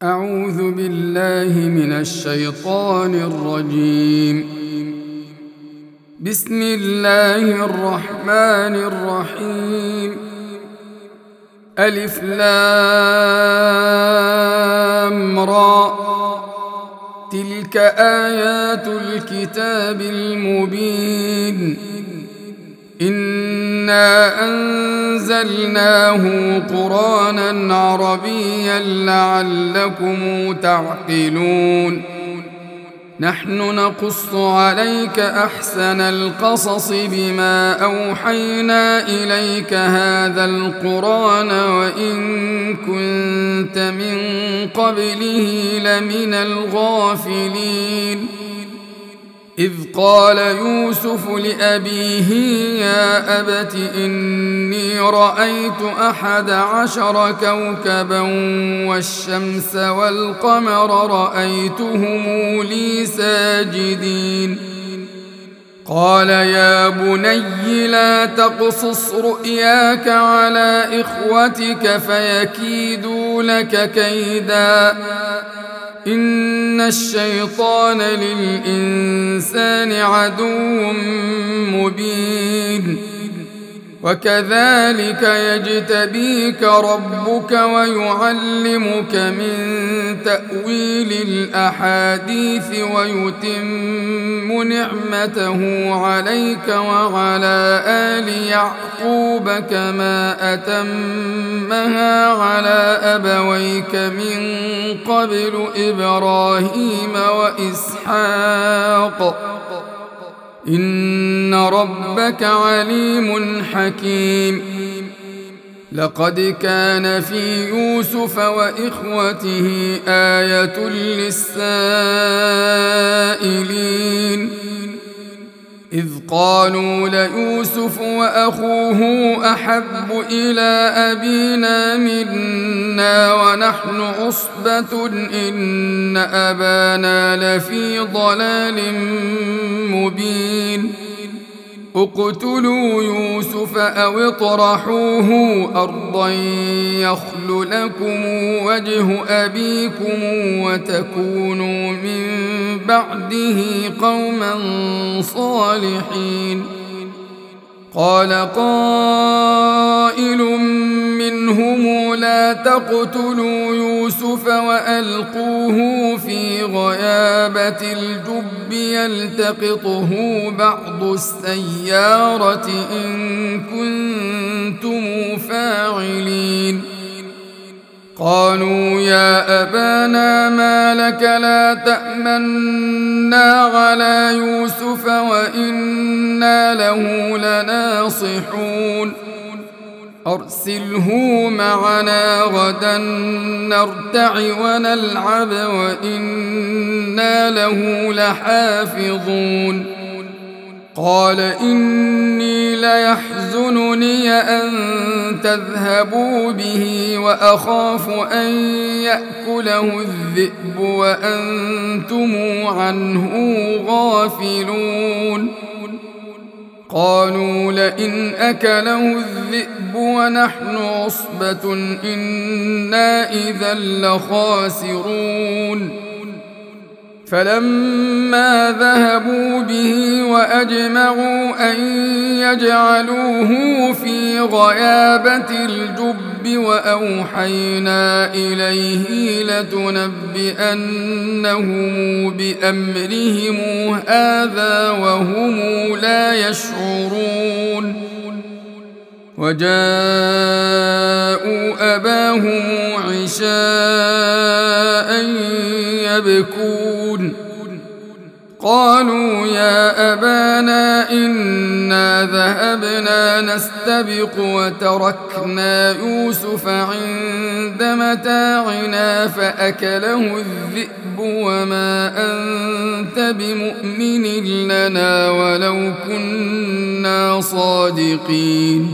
أعوذ بالله من الشيطان الرجيم. بسم الله الرحمن الرحيم. ألف لام را، تلك آيات الكتاب المبين. إنا أنزلناه قرآنا عربيا لعلكم تعقلون. نحن نقص عليك أحسن القصص بما أوحينا إليك هذا القرآن وإن كنت من قبله لمن الغافلين. إذ قال يوسف لأبيه يا أبت إني رأيت 11 كوكبا والشمس والقمر رأيتهم لي ساجدين. قال يا بني لا تقصص رؤياك على إخوتك فيكيدوا لك كيدا إن الشيطان للإنسان عدو مبين. وكذلك يجتبيك ربك ويعلمك من تأويل الأحاديث ويتم نعمته عليك وعلى آل يعقوب كما أتمها على أبويك من قبل إبراهيم وإسحاق إن ربك عليم حكيم. لقد كان في يوسف وإخوته آية للسائلين إذ قالوا ليوسف وأخوه أحب إلى أبينا منا ونحن عصبة إن أبانا لفي ضلال مبين. اقتلوا يوسف أو اطرحوه أرضا يخل لكم وجه أبيكم وتكونوا من بعده قوما صالحين. قال قائل منهم لا تقتلوا يوسف وألقوه في غيابة الجب يلتقطه بعض السيارة إن كنتم فاعلين. قالوا يا أبانا ما لك لا تأمنا على يوسف وإنا له لناصحون أرسله معنا غدا نرتع ونلعب وإنا له لحافظون. قال إني ليحزنني أن تذهبوا به وأخاف أن يأكله الذئب وأنتم عنه غافلون. قالوا لئن أكله الذئب ونحن عصبة إنا إذا لخاسرون. فلما ذهبوا به وأجمعوا أن يجعلوه في غيابة الجب وأوحينا إليه لتنبئنهم بأمرهم هذا وهم لا يشعرون. وجاءوا أباهم عشاء يبكون. قالوا يا أبانا إنا ذهبنا نستبق وتركنا يوسف عند متاعنا فأكله الذئب وما أنت بمؤمن لنا ولو كنا صادقين.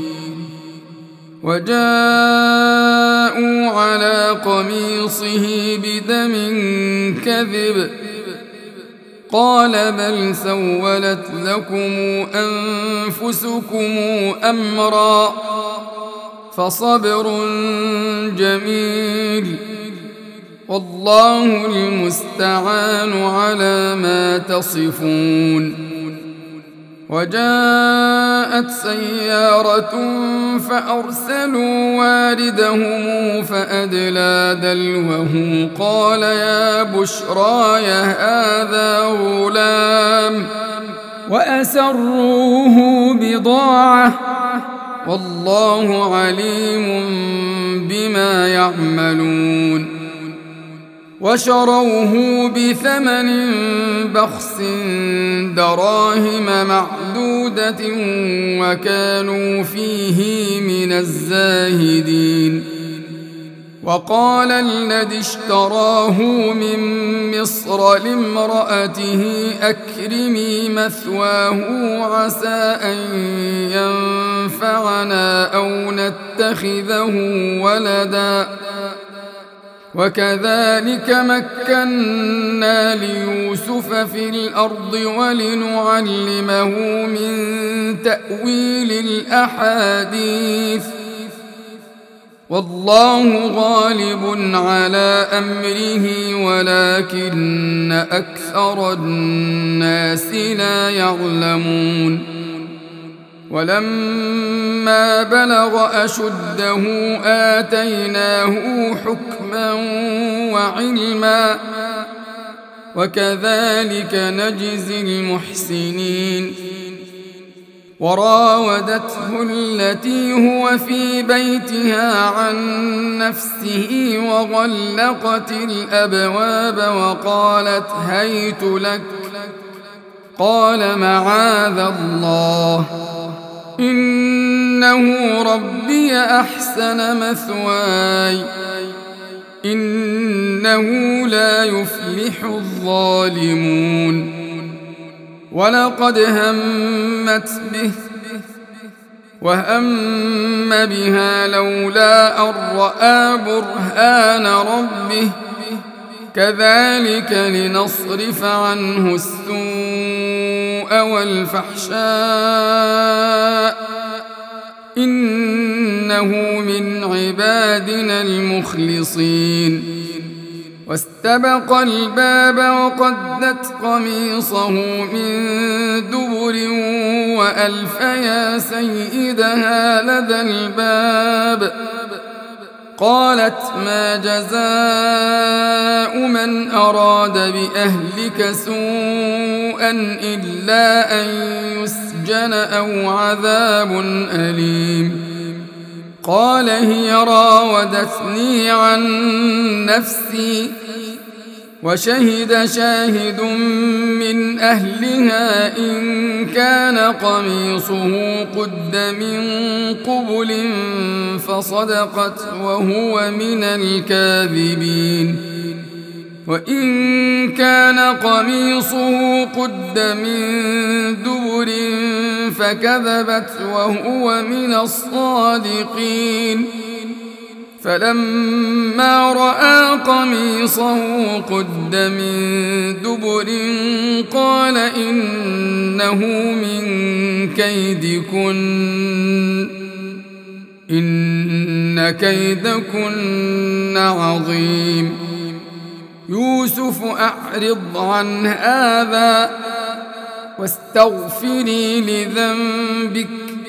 وجاءوا على قميصه بدم كذب قال بل سولت لكم أنفسكم أمرا فصبر جميل والله المستعان على ما تصفون. وجاءت سيارة فأرسلوا واردهم فأدلى دلوه قال يا بشراي هذا غلام وأسروه بضاعة والله عليم بما يعملون. وشروه بثمن بخس دراهم معدودة وكانوا فيه من الزاهدين. وقال الذي اشتراه من مصر لامرأته أكرمي مثواه عسى أن ينفعنا أو نتخذه ولدا وكذلك مكنا ليوسف في الأرض ولنعلمه من تأويل الأحاديث والله غالب على أمره ولكن أكثر الناس لا يعلمون. ولما بلغ أشده آتيناه حكما وعلما وكذلك نجزي المحسنين. وراودته التي هو في بيتها عن نفسه وغلقت الأبواب وقالت هيت لك قال معاذ الله إنه ربي أحسن مثواي إنه لا يفلح الظالمون. ولقد همت به وهم بها لولا أن رأى برهان ربه كذلك لنصرف عنه السوء والفحشاء إنه من عبادنا المخلصين. واستبق الباب وقدت قميصه من دبر وألف يا سيدها لدى الباب قالت ما جزاء من أراد بأهلك سوءا إلا أن يسجن أو عذاب أليم. قال هي راودتني عن نفسي وشهد شاهد من أهلها إن كان قميصه قد من قبل فصدقت وهو من الكاذبين وإن كان قميصه قد من دبر فكذبت وهو من الصادقين. فلما رأى قميصه قد من دبر قال إنه من كيدكن إن كيدكن عظيم. يوسف أعرض عن هذا واستغفري لذنبك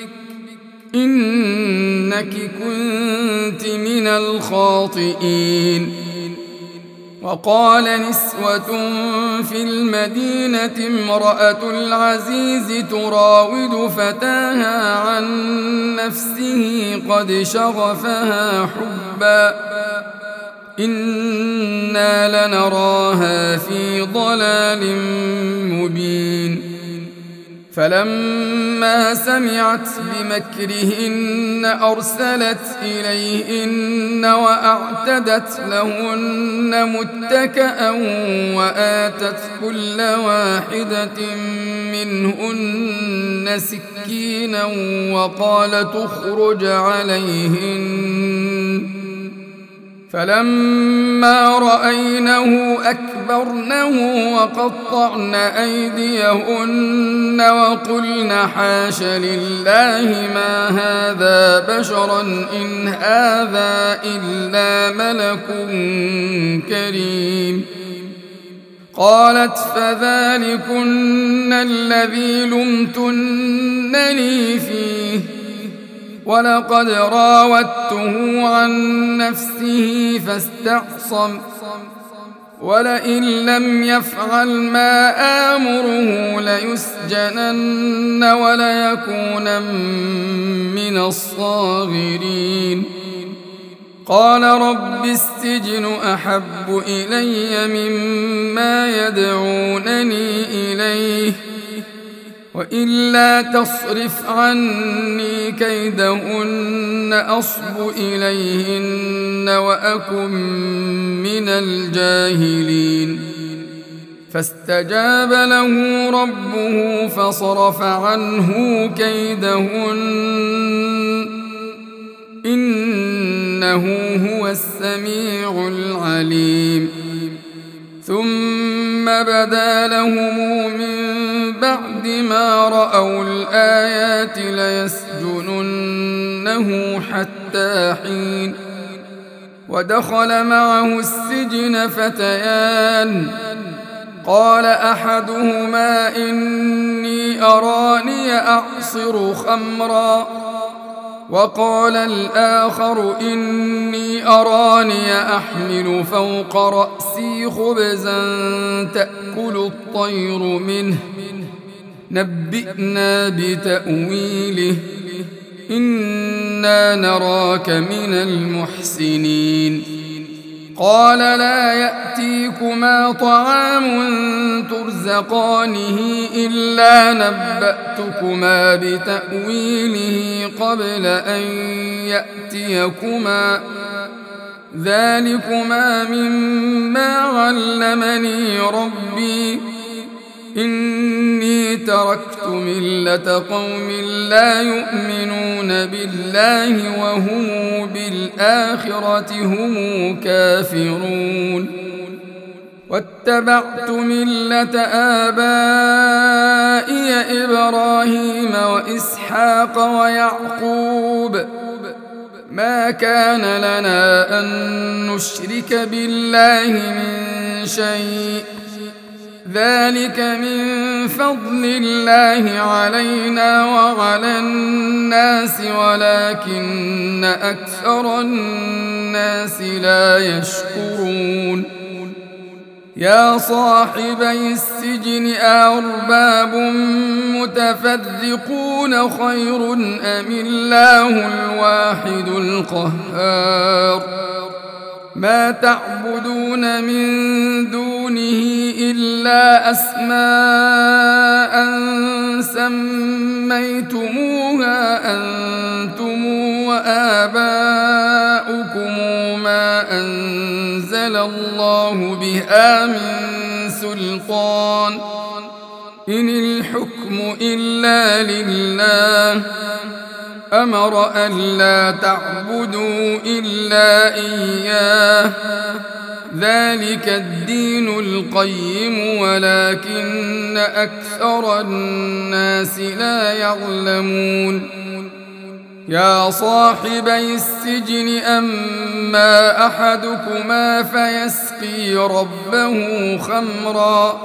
إنك كنت من الخاطئين. وقال نسوة في المدينة امرأة العزيز تراود فتاها عن نفسه قد شغفها حبا إنا لنراها في ضلال مبين. فلما سمعت بمكرهن أرسلت إليهن وأعتدت لهن متكأ وآتت كل واحدة منهن سكينا وقالت اخرج عليهن فلما رأينه أكبرنه وقطعن أيديهن وقلن حاش لله ما هذا بشرا إن هذا إلا ملك كريم. قالت فذلكن الذي لمتنني فيه ولقد راودته عن نفسه فاستعصم ولئن لم يفعل ما آمره ليسجنن وليكون من الصاغرين. قال رب السجن أحب إلي مما يدعونني إليه وإلا تصرف عني كيدهن أصب إليهن وأكن من الجاهلين. فاستجاب له ربه فصرف عنه كيدهن إنه هو السميع العليم. ثم بدا لهم من بعد ما رأوا الآيات ليسجننه حتى حين. ودخل معه السجن فتيان قال أحدهما إني أراني أعصر خمرا وقال الآخر إني أراني أحمل فوق رأسي خبزا تأكل الطير منه نبئنا بتأويله إنا نراك من المحسنين. قال لا يأتيكما طعام ترزقانه إلا نبأتكما بتأويله قبل أن يأتيكما ذلكما مما علمني ربي إني تركت ملة قوم لا يؤمنون بالله وهم بالآخرة هم كافرون واتبعت ملة آبائي إبراهيم وإسحاق ويعقوب ما كان لنا أن نشرك بالله من شيء ذلك من فضل الله علينا وعلى الناس ولكن أكثر الناس لا يشكرون. يا صاحبي السجن أأرباب متفرقون خير أم الله الواحد القهار ما تعبدون من دونه إلا أسماء سميتموها أنتم وآباؤكم ما أنزل الله بها من سلطان إن الحكم إلا لله أمر ألا تعبدوا إلا إياه ذلك الدين القيم ولكن أكثر الناس لا يعلمون. يا صاحبي السجن أما أحدكما فيسقي ربه خمرا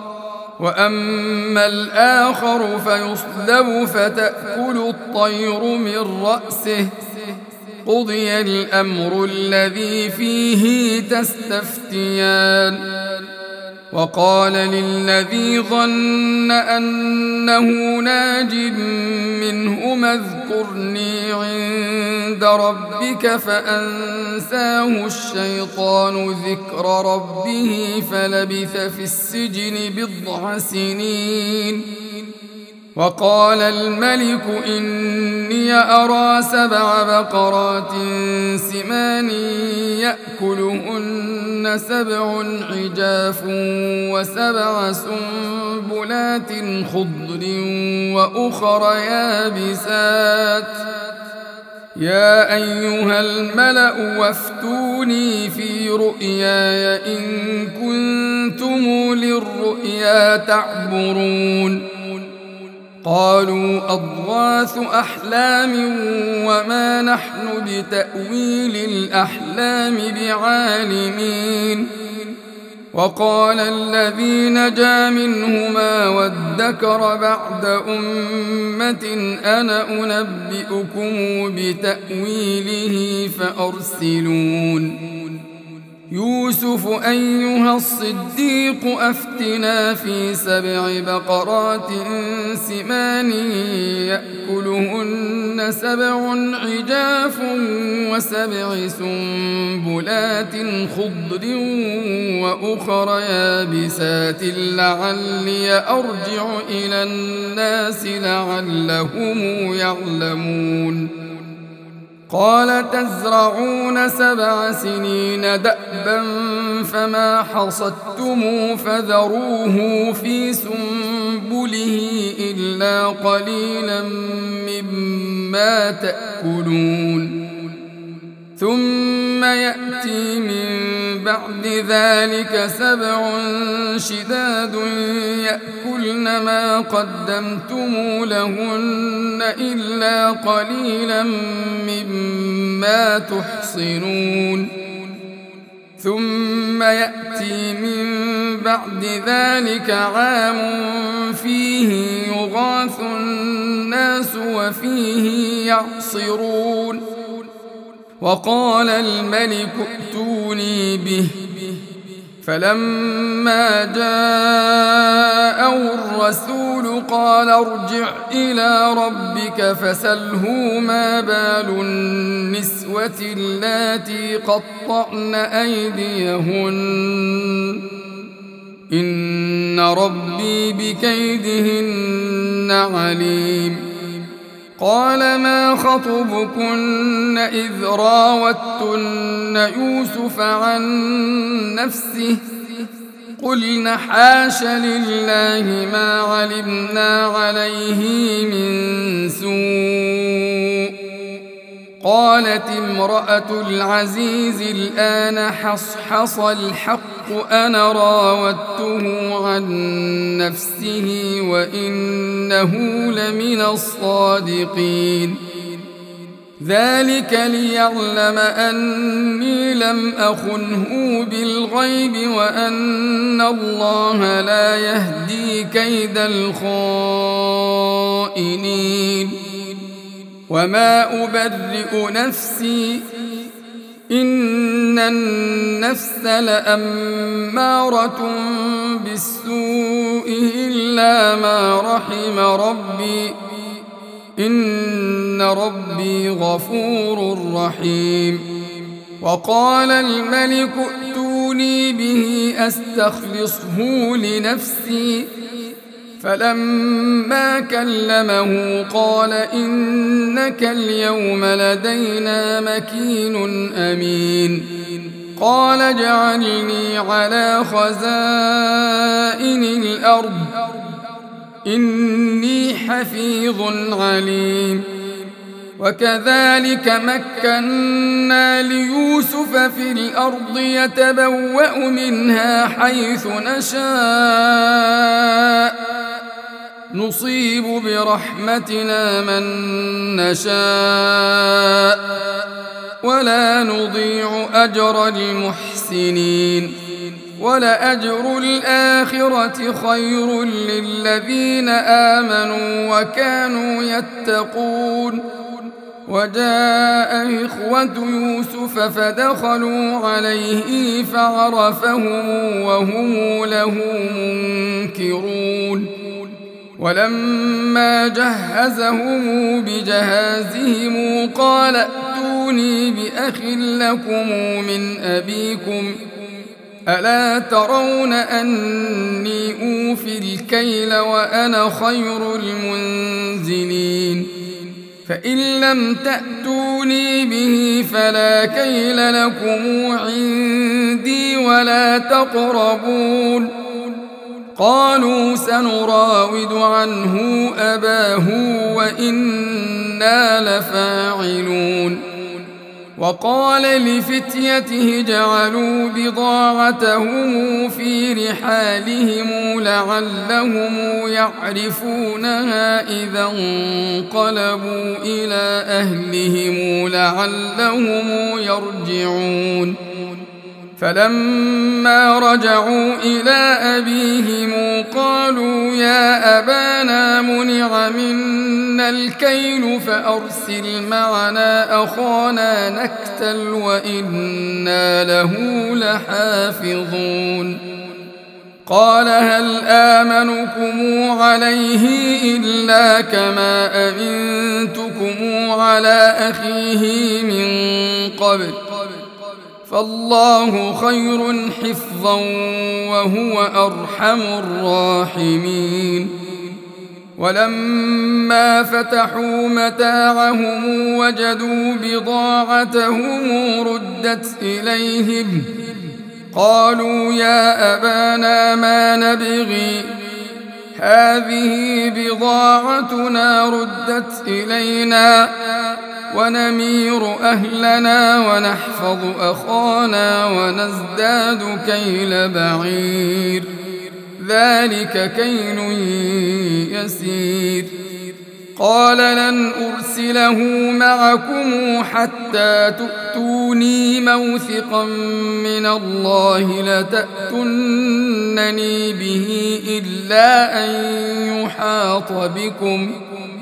وأما الآخر فيصلب فتأكل الطير من رأسه قضي الأمر الذي فيه تستفتيان. وقال للذي ظن أنه ناج منهما اذكرني عند ربك فأنساه الشيطان ذكر ربه فلبث في السجن بضع سنين. وقال الملك إني أرى 7 بقرات سمان يأكلهن 7 عجاف و7 سنبلات خضر وأخر يابسات يا أيها الملأ وافتوني في رؤياي إن كنتم للرؤيا تعبرون قالوا أضغاث أحلام وما نحن بتأويل الأحلام بعالمين وقال الذي نجا منهما وادكر بعد أمة أنا أنبئكم بتأويله فأرسلون يوسف أيها الصديق أفتنا في 7 بقرات سمان يأكلهن 7 عجاف و7 سنبلات خضر وأخر يابسات لعلي أرجع إلى الناس لعلهم يعلمون قال تزرعون 7 سنين دأبا فما حصدتم فذروه في سنبله إلا قليلا مما تأكلون ثم يأتي من بعد ذلك 7 شداد يأكلن ما قدمتم لهن إلا قليلا مما تحصنون ثم يأتي من بعد ذلك عام فيه يغاث الناس وفيه يعصرون وقال الملك ائتوني به فلما جاءه الرسول قال ارجع إلى ربك فسله ما بال النسوة اللاتي قطعن أيديهن إن ربي بكيدهن عليم قال ما خطبكن إذ راوتن يوسف عن نفسه قلن حاش لله ما علمنا عليه من سوء قالت امرأة العزيز الآن حصحص الحق أنا راودته عن نفسه وإنه لمن الصادقين ذلك ليعلم أني لم أخنه بالغيب وأن الله لا يهدي كيد الخائنين وما أبرئ نفسي إن النفس لأمارة بالسوء إلا ما رحم ربي إن ربي غفور رحيم وقال الملك ائتوني به أستخلصه لنفسي فلما كلمه قال إنك اليوم لدينا مكين أمين قال اجعلني على خزائن الأرض إني حفيظ عليم وكذلك مكنا ليوسف في الأرض يتبوأ منها حيث نشاء نصيب برحمتنا من نشاء ولا نضيع أجر المحسنين ولأجر الآخرة خير للذين آمنوا وكانوا يتقون وجاء إخوة يوسف فدخلوا عليه فعرفهم وهم له منكرون ولما جهزهم بجهازهم قال ائتوني بأخ لكم من أبيكم ألا ترون أني أوفي الكيل وأنا خير المنزلين فإن لم تأتوني به فلا كيل لكم عندي ولا تقربون قالوا سنراود عنه أباه وإنا لفاعلون وقال لفتيته جعلوا بضاعتهم في رحالهم لعلهم يعرفونها إذا انقلبوا إلى أهلهم لعلهم يرجعون فلما رجعوا إلى أبيهم قالوا يا أبانا منع منا الكيل فأرسل معنا أخانا نكتل وإنا له لحافظون قال هل آمنكم عليه إلا كما أمنتكم على أخيه من قبل فالله خير حفظا وهو أرحم الراحمين ولما فتحوا متاعهم وجدوا بضاعتهم ردت إليهم قالوا يا أبانا ما نبغي هذه بضاعتنا ردت إلينا ونمير أهلنا ونحفظ أخانا ونزداد كيل بعير ذلك كيل يسير قال لن أرسله معكم حتى تؤتوني موثقا من الله لتأتونني به إلا أن يحاط بكم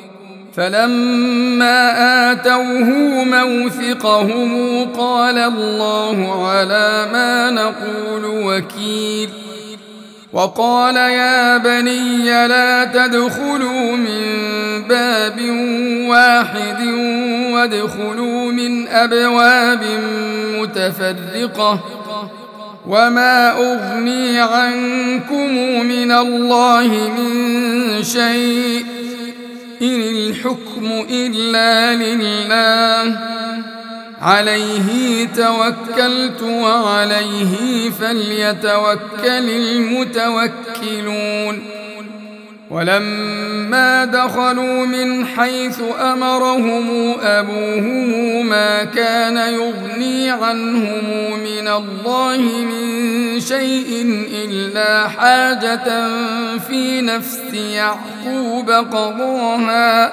فلما آتوه موثقهم قال الله على ما نقول وكيل وقال يا بني لا تدخلوا من باب واحد وادخلوا من أبواب متفرقة وما أغني عنكم من الله من شيء إن الحكم إلا لله عليه توكلت وعليه فليتوكل المتوكلون ولما دخلوا من حيث أمرهم أبوهم ما كان يغني عنهم من الله من شيء إلا حاجة في نفس يعقوب قضاها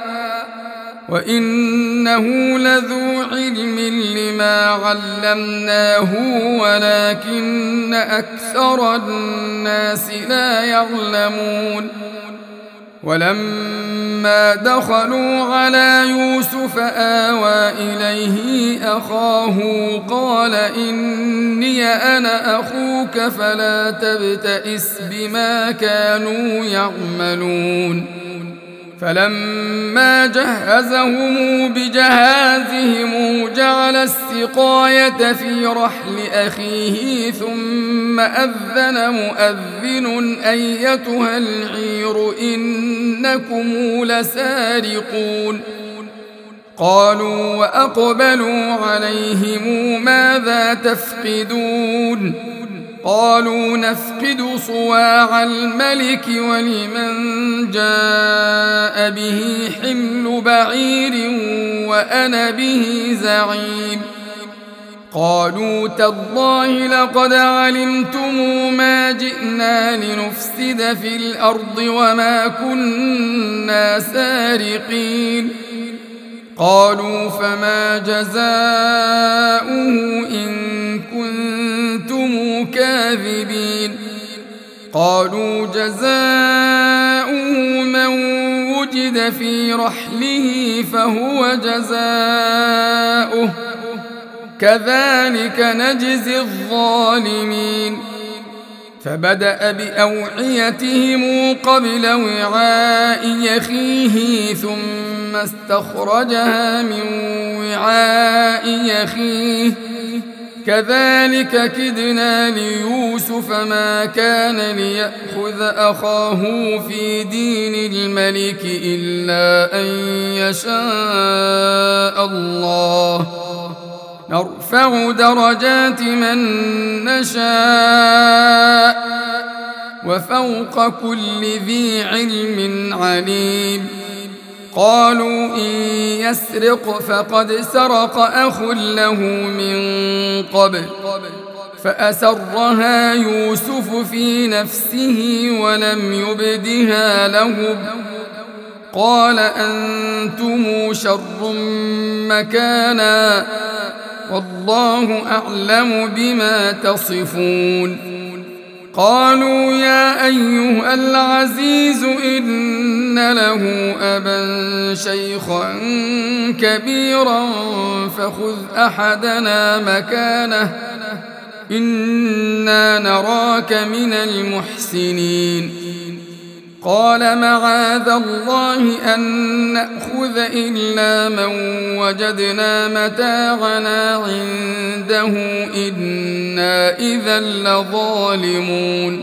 وإنه لذو علم لما علمناه ولكن أكثر الناس لا يعلمون ولما دخلوا على يوسف آوى إليه أخاه قال إني أنا أخوك فلا تبتئس بما كانوا يعملون فلما جهزهم بجهازهم جعل السقاية في رحل أخيه ثم أذن مؤذن أيتها العير إنكم لسارقون قالوا وأقبلوا عليهم ماذا تفقدون قالوا نفقد صواع الملك ولمن جاء به حمل بعير وأنا به زعيم قالوا تالله لقد علمتم ما جئنا لنفسد في الأرض وما كنا سارقين قالوا فما جزاؤه إن كنتم كاذبين قالوا جزاؤه من وجد في رحله فهو جزاؤه كذلك نجزي الظالمين فبدأ بأوعيتهم قبل وعاء يخيه ثم استخرجها من وعاء يخيه كذلك كدنا ليوسف ما كان ليأخذ أخاه في دين الملك إلا أن يشاء الله نرفع درجات من نشاء وفوق كل ذي علم عليم قالوا إن يسرق فقد سرق أخ له من قبل فأسرها يوسف في نفسه ولم يبدها لهم قال أنتم شر مكانا والله أعلم بما تصفون قالوا يا أيها العزيز إن له أبا شيخا كبيرا فخذ أحدنا مكانه إنا نراك من المحسنين قال معاذ الله أن نأخذ إلا من وجدنا متاعنا عنده إنا إذا لظالمون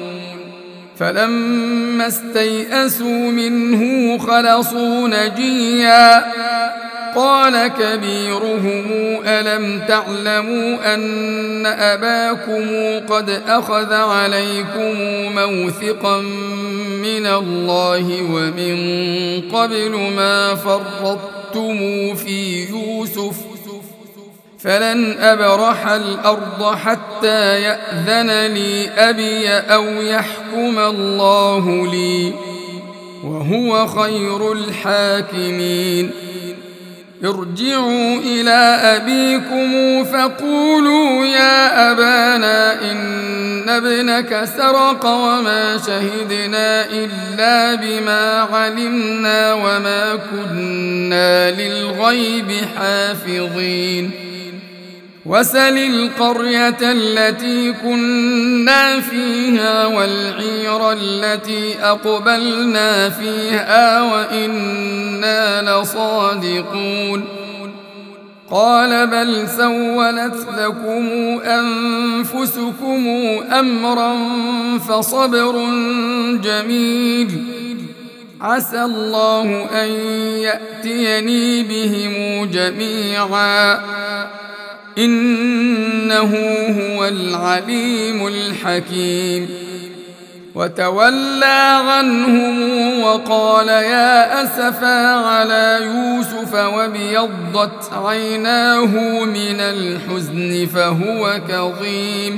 فلما استيئسوا منه خلصوا نجيا قال كبيرهم ألم تعلموا أن أباكم قد أخذ عليكم موثقا من الله ومن قبل ما فرطتم في يوسف فلن أبرح الأرض حتى يأذن لي أبي أو يحكم الله لي وهو خير الحاكمين ارجعوا إلى أبيكم فقولوا يا أبانا إن ابنك سرق وما شهدنا إلا بما علمنا وما كنا للغيب حافظين وسل القرية التي كنا فيها والعير التي أقبلنا فيها وإنا لصادقون قال بل سولت لكم أنفسكم أمرا فصبر جميل عسى الله أن يأتيني بهم جميعا إنه هو العليم الحكيم وتولى عنهم وقال يا أسفا على يوسف وابيضت عيناه من الحزن فهو كظيم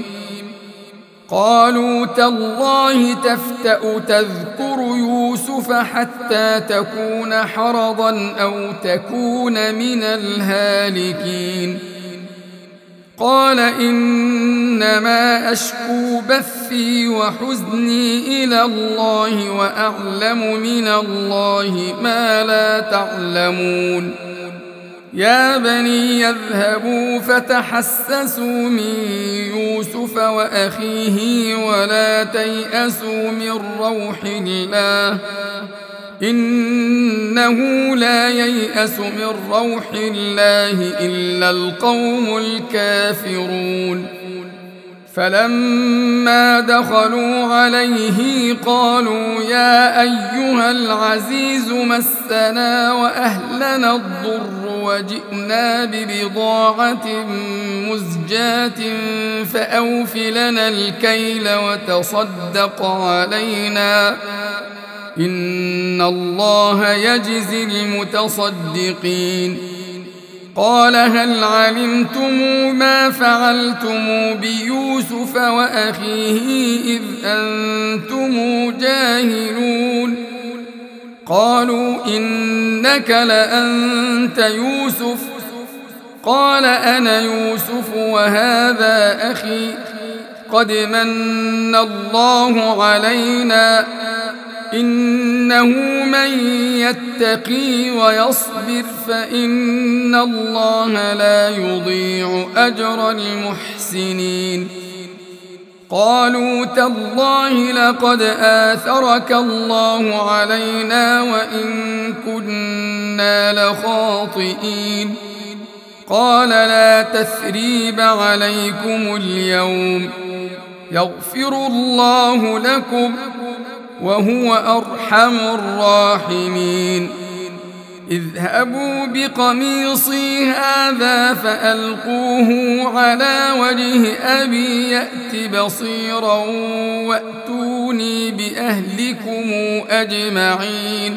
قالوا تالله تفتأ تذكر يوسف حتى تكون حرضا أو تكون من الهالكين قال إنما أشكو بثي وحزني إلى الله وأعلم من الله ما لا تعلمون يا بني يذهبوا فتحسسوا من يوسف وأخيه ولا تيأسوا من روح الله إنه لا ييأس من روح الله إلا القوم الكافرون فلما دخلوا عليه قالوا يا أيها العزيز مسنا وأهلنا الضر وجئنا ببضاعة مزجاة فأوف لنا الكيل وتصدق علينا إن الله يجزي المتصدقين قال هل علمتم ما فعلتم بيوسف وأخيه إذ أنتم جاهلون قالوا إنك لأنت يوسف قال أنا يوسف وهذا أخي قد من الله علينا إنه من يتقي ويصبر فإن الله لا يضيع أجر المحسنين قالوا تالله لقد آثرك الله علينا وإن كنا لخاطئين قال لا تثريب عليكم اليوم يغفر الله لكم وهو أرحم الراحمين اذهبوا بقميصي هذا فألقوه على وجه أبي يأت بصيرا وأتوني بأهلكم أجمعين.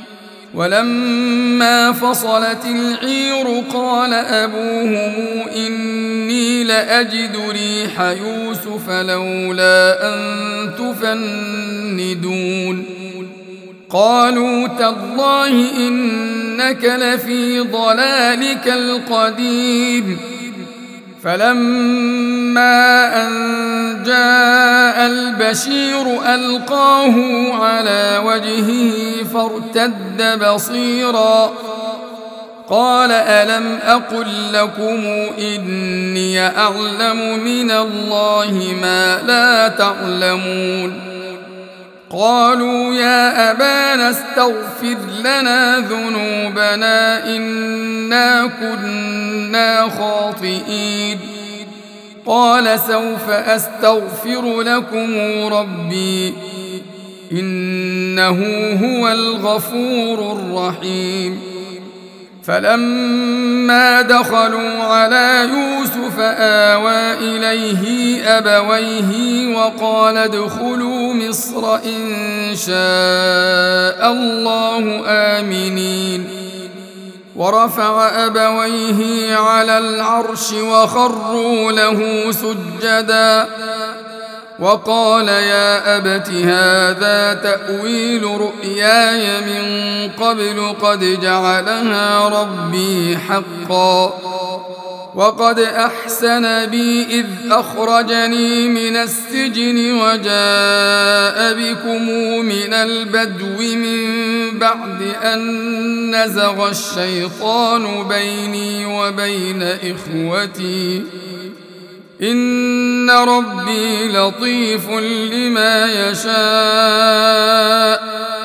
ولما فصلت العير قال أبوهم إني لأجد ريح يوسف لولا أن تفندون. قالوا تالله إنك لفي ضلالك القديم. فلما أن جاء البشير ألقاه على وجهه فارتد بصيرا قال ألم أقل لكم إني أعلم من الله ما لا تعلمون. قالوا يا أبانا استغفر لنا ذنوبنا إنا كنا خاطئين. قال سوف أستغفر لكم ربي إنه هو الغفور الرحيم. فلما دخلوا على يوسف آوى إليه أبويه وقال ادخلوا مصر إن شاء الله آمنين. ورفع أبويه على العرش وخروا له سجدا وقال يا أبت هذا تأويل رؤياي من قبل قد جعلها ربي حقا وقد أحسن بي إذ أخرجني من السجن وجاء بكم من البدو من بعد أن نزغ الشيطان بيني وبين إخوتي إن ربي لطيف لما يشاء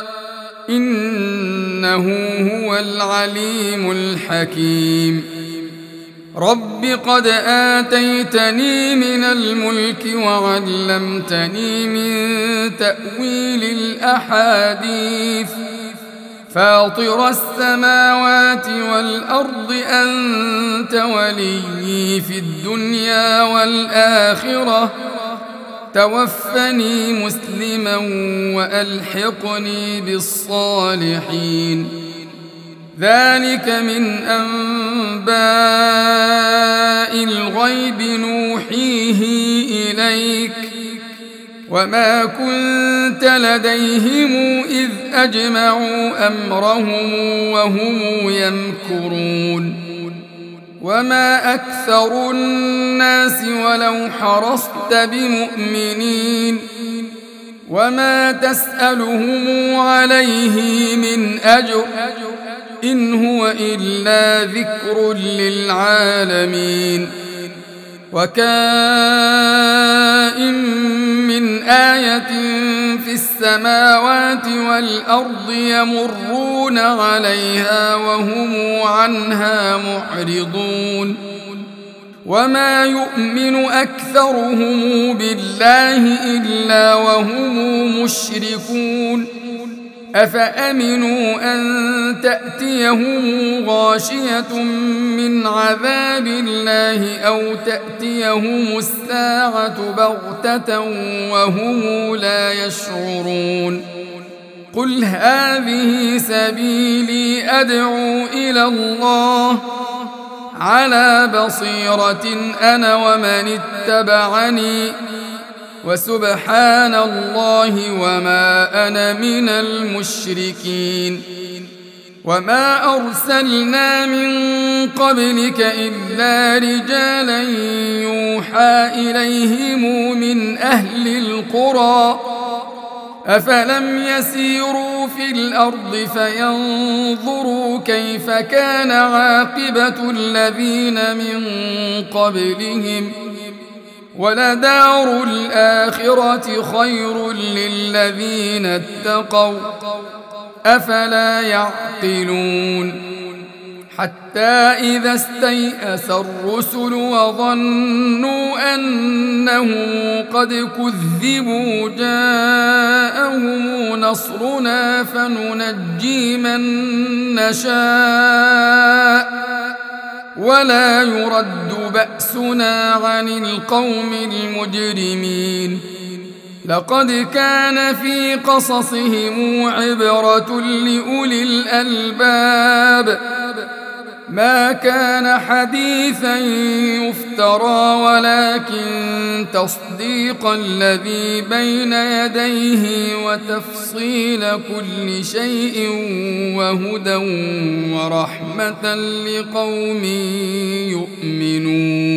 إنه هو العليم الحكيم. رب قد آتيتني من الملك وعلمتني من تأويل الأحاديث فاطر السماوات والأرض أنت وليي في الدنيا والآخرة توفني مسلما وألحقني بالصالحين. ذلك من أنباء الغيب نوحيه إليك وما كنت لديهم إذ أجمعوا أمرهم وهم يمكرون. وما أكثر الناس ولو حرصت بمؤمنين وما تسألهم عليه من أجر إن هو إلا ذكر للعالمين. وكائن من آية في السماوات والأرض يمرون عليها وهم عنها معرضون. وما يؤمن أكثرهم بالله إلا وهم مشركون. أفأمنوا أن تأتيهم غاشية من عذاب الله أو تأتيهم الساعة بغتة وهم لا يشعرون. قل هذه سبيلي أدعو إلى الله على بصيرة أنا ومن اتبعني وسبحان الله وما أنا من المشركين. وما أرسلنا من قبلك إلا رجالا يوحى إليهم من أهل القرى أفلم يسيروا في الأرض فينظروا كيف كان عاقبة الذين من قبلهم ولدار الآخرة خير للذين اتقوا أفلا يعقلون. حتى إذا استيأس الرسل وظنوا أنهم قد كذبوا جاءهم نصرنا فننجي من نشاء ولا يرد بأسنا عن القوم المجرمين. لقد كان في قصصهم عبرة لأولي الألباب ما كان حديثا يفترى ولكن تصديق الذي بين يديه وتفصيل كل شيء وهدى ورحمة لقوم يؤمنون.